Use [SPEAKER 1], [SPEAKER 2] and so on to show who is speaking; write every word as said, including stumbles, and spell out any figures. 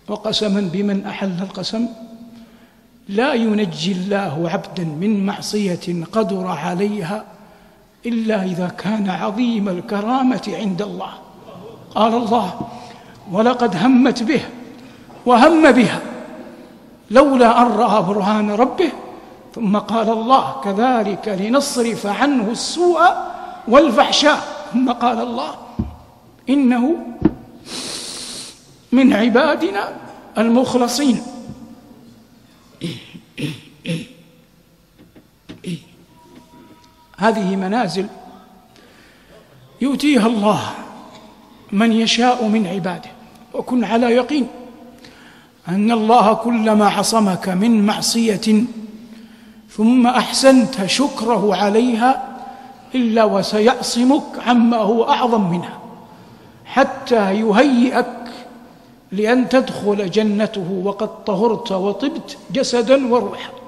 [SPEAKER 1] وقسما بمن أحل القسم: لا ينجي الله عبدا من معصية قدر عليها إلا إذا كان عظيم الكرامة عند الله. قال الله: ولقد همت به وهم بها لولا أن رأى برهان ربه. ثم قال الله: كذلك لنصرف عنه السوء والفحشاء. ثم قال الله: إنه من عبادنا المخلصين. هذه منازل يؤتيها الله من يشاء من عباده. وكن على يقين أن الله كلما عصمك من معصية ثم أحسنت شكره عليها إلا وسيعصمك عما هو أعظم منها، حتى يهيئك لأن تدخل جنته وقد طهرت وطبت جسدا وروحا.